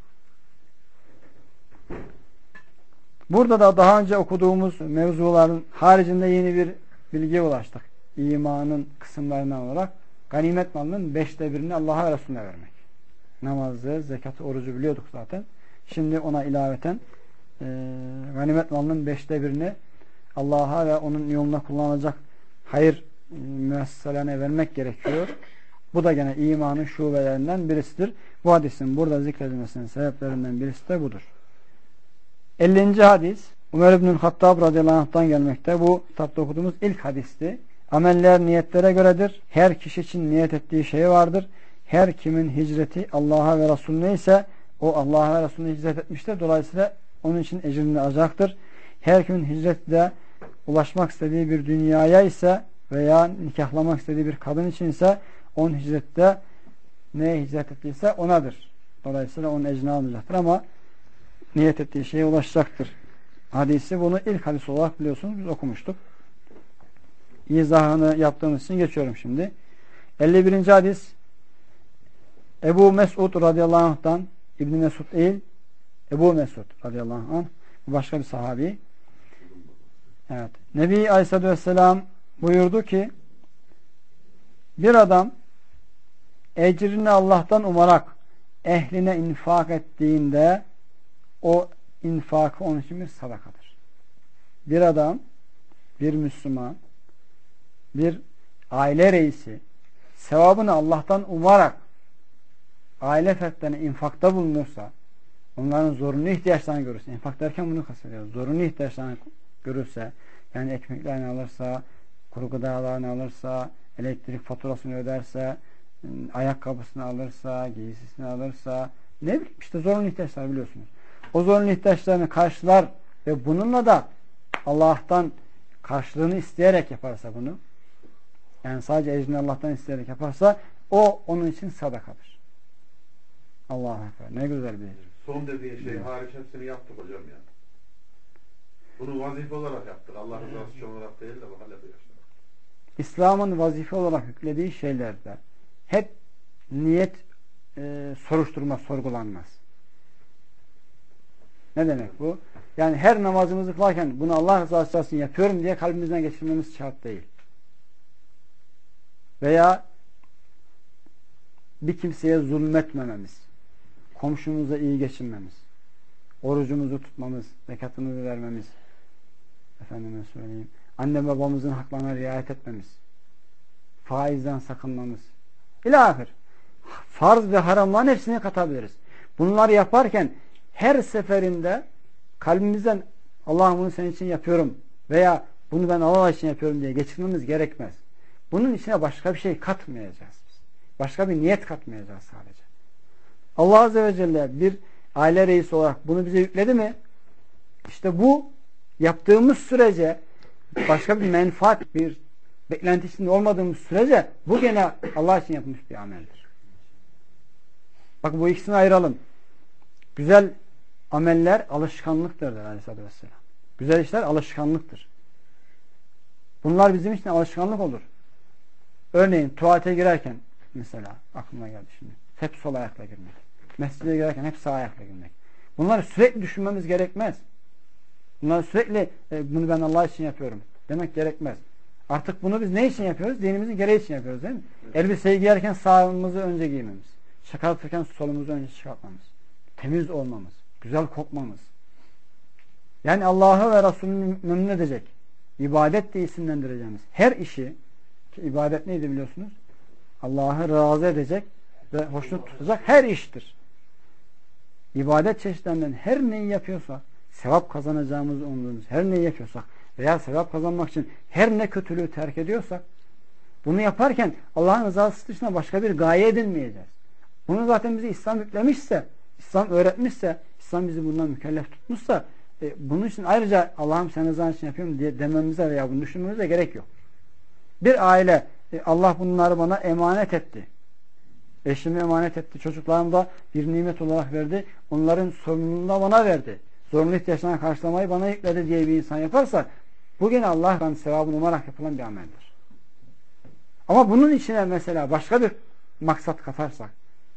Burada da daha önce okuduğumuz mevzuların haricinde yeni bir bilgiye ulaştık. İmanın kısımlarından olarak ganimet malının beşte birini Allah'a ve Resulüne vermek. Namazı, zekatı, orucu biliyorduk zaten. Şimdi ona ilaveten e, ganimet malının beşte birini Allah'a ve onun yoluna kullanılacak hayır e, müesseselerine vermek gerekiyor. Bu da gene imanın şubelerinden birisidir. Bu hadisin burada zikredilmesinin sebeplerinden birisi de budur. ellinci hadis Ömer İbnül Hattab radıyallahu anh'tan gelmekte. Bu kitapta okuduğumuz ilk hadisti. Ameller niyetlere göredir. Her kişi için niyet ettiği şey vardır. Her kimin hicreti Allah'a ve Resulüne ise o Allah'a ve Resulüne hicret etmiştir. Dolayısıyla onun için ecrini alacaktır. Her kimin hicreti de ulaşmak istediği bir dünyaya ise veya nikahlamak istediği bir kadın için ise onun hicreti de neye hicret ettiyse onadır. Dolayısıyla onun ecrini almayacaktır ama niyet ettiği şeye ulaşacaktır. Hadisi bunu ilk hadis olarak biliyorsunuz biz okumuştuk. İzahını yaptığımız için geçiyorum şimdi. elli birinci hadis Ebu Mesud radıyallahu anh'tan İbn Mesud değil Ebu Mesud radıyallahu anh bu başka bir sahabi. Evet. Nebi Aleyhisselatü Vesselam buyurdu ki bir adam ecrini Allah'tan umarak ehline infak ettiğinde o infakı onun için bir sadakadır. Bir adam, bir Müslüman, bir aile reisi sevabını Allah'tan umarak aile fertlerine infakta bulunursa, onların zorunlu ihtiyaçlarını görürse, infak derken bunu kastediyoruz, zorunlu ihtiyaçlarını görürse, yani ekmeklerini alırsa, kuru gıdalarını alırsa, elektrik faturasını öderse, ayakkabısını alırsa, giysisini alırsa, ne bileyim işte zorunlu ihtiyaçlar biliyorsunuz. O zorunlu ihtiyaçlarını karşılar ve bununla da Allah'tan karşılığını isteyerek yaparsa bunu, yani sadece ecrini Allah'tan isteyerek yaparsa o onun için sadakadır. Allah'a ekber. Ne güzel bir son dediği şey hariç hepsini yaptık hocam ya. Bunu vazife olarak yaptık. Allah rızası için olarak değil de bakalım yapıyoruz. İslam'ın vazife olarak yüklediği şeylerde hep niyet e, soruşturma, sorgulanmaz. Ne demek bu? Yani her namazımızı kılarken bunu Allah rızası için yapıyorum diye kalbimizden geçirmemiz şart değil. Veya bir kimseye zulmetmememiz, komşumuza iyi geçinmemiz, orucumuzu tutmamız, zekatımızı vermemiz, efendime söyleyeyim, anne babamızın haklarına riayet etmemiz, faizden sakınmamız, ilahir. Farz ve haramların hepsini katabiliriz. Bunları yaparken her seferinde kalbimizden Allah'ım bunu senin için yapıyorum veya bunu ben Allah için yapıyorum diye geçirmemiz gerekmez. Bunun içine başka bir şey katmayacağız biz. Başka bir niyet katmayacağız sadece. Allah Azze ve Celle bir aile reisi olarak bunu bize yükledi mi? İşte bu yaptığımız sürece başka bir menfaat, bir beklenti içinde olmadığımız sürece bu gene Allah için yapılmış bir ameldir. Bak bu ikisini ayıralım. Güzel ameller alışkanlıktır der Aleyhisselatü Vesselam. Güzel işler alışkanlıktır. Bunlar bizim için alışkanlık olur. Örneğin tuvalete girerken mesela aklıma geldi şimdi. Hep sol ayakla girmek. Mescide girerken hep sağ ayakla girmek. Bunları sürekli düşünmemiz gerekmez. Bunları sürekli e, bunu ben Allah için yapıyorum demek gerekmez. Artık bunu biz ne için yapıyoruz? Dinimizin gereği için yapıyoruz değil mi? Elbiseyi giyerken sağımızı önce giymemiz. Çıkartırken solumuzu önce çıkartmamız. Temiz olmamız. Güzel kokmamız. Yani Allah'ı ve Resulü'nü memnun edecek. İbadet diye isimlendireceğimiz her işi, ki ibadet neydi biliyorsunuz? Allah'ı razı edecek ve hoşnut tutacak her iştir. İbadet çeşitlerinden her neyi yapıyorsak, sevap kazanacağımızı umduğumuz her neyi yapıyorsak veya sevap kazanmak için her ne kötülüğü terk ediyorsak, bunu yaparken Allah'ın rızası dışında başka bir gaye edinmeyeceğiz. Bunu zaten bizi İslam yüklemişse, İslam öğretmişse, İslam bizi bundan mükellef tutmuşsa, e, bunun için ayrıca Allah'ım sen rızan için yapıyorum diye dememize veya bunu düşünmemize gerek yok. Bir aile, e, Allah bunları bana emanet etti. Eşimi emanet etti. Çocuklarım da bir nimet olarak verdi. Onların sorumluluğunu da bana verdi. Zorunlu ihtiyaçlarını karşılamayı bana yükledi diye bir insan yaparsa, bu gene Allah'tan sevabını umarak yapılan bir ameldir. Ama bunun içine mesela başka bir maksat katarsak,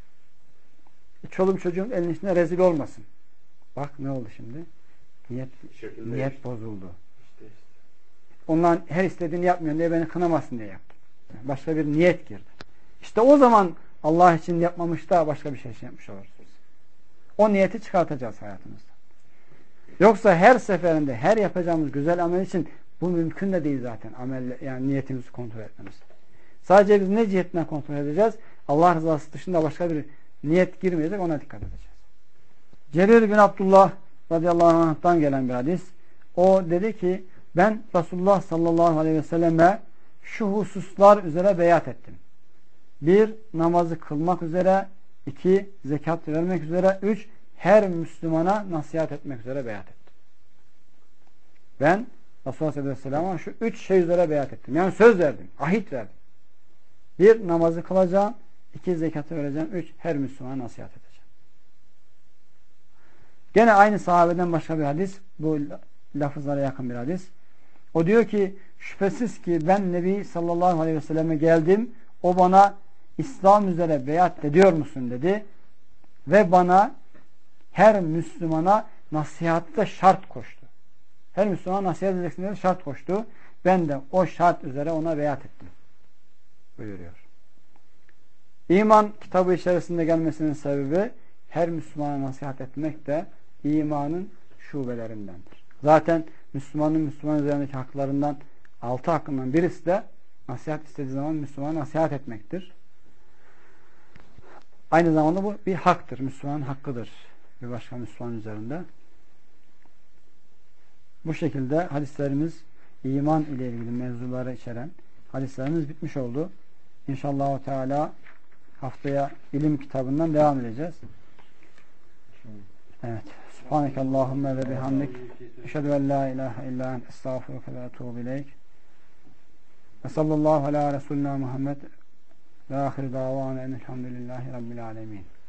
çoluğum çocuğum elin içinde rezil olmasın. Bak ne oldu şimdi? Niyet, niyet işte. bozuldu. İşte işte. Onların her istediğini yapmıyor diye beni kınamasın diye yaptım. Yani başka bir niyet girdi. İşte o zaman Allah için yapmamış da başka bir şey için yapmış oluruz. O niyeti çıkartacağız hayatımızda. Yoksa her seferinde her yapacağımız güzel amel için bu mümkün de değil zaten. Amel, yani niyetimizi kontrol etmemiz. Sadece biz ne cihetinden kontrol edeceğiz? Allah rızası dışında başka bir niyet girmeyecek, ona dikkat edeceğiz. Cerir bin Abdullah radıyallahu anh'tan gelen bir hadis. O dedi ki ben Resulullah sallallahu aleyhi ve selleme şu hususlar üzere beyat ettim. Bir, namazı kılmak üzere. iki, zekat vermek üzere. Üç, her Müslümana nasihat etmek üzere beyat ettim. Ben Resulullah sallallahu aleyhi ve sellem'e şu üç şey üzere beyat ettim. Yani söz verdim, ahit verdim. Bir, namazı kılacağım. İki, zekatı vereceğim. Üç, her Müslümana nasihat edeceğim. Gene aynı sahabeden başka bir hadis. Bu lafızlara yakın bir hadis. O diyor ki şüphesiz ki ben Nebi sallallahu aleyhi ve selleme geldim. O bana İslam üzere beyat ediyor musun dedi. Ve bana her Müslümana nasihatte şart koştu. Her Müslümana nasihat edeceksin dedi, şart koştu. Ben de o şart üzere ona beyat ettim. Buyuruyor. İman kitabı içerisinde gelmesinin sebebi her Müslümana nasihat etmek de imanın şubelerindendir. Zaten Müslümanın Müslüman üzerindeki haklarından altı hakkından birisi de nasihat istediği zaman Müslümana nasihat etmektir. Aynı zamanda bu bir haktır. Müslümanın hakkıdır. Bir başka Müslüman üzerinde. Bu şekilde hadislerimiz iman ile ilgili mevzuları içeren hadislerimiz bitmiş oldu. İnşallah Teala haftaya ilim kitabından devam edeceğiz. Evet. Subhaneke Allahümme ve bihamdik. Eşhedü en la ilahe illa ente estağfiruke ve etûbü ileyk. Ve sallallahu ala Resulina Muhammed ve ahir davana enelhamdülillahi rabbil alemin.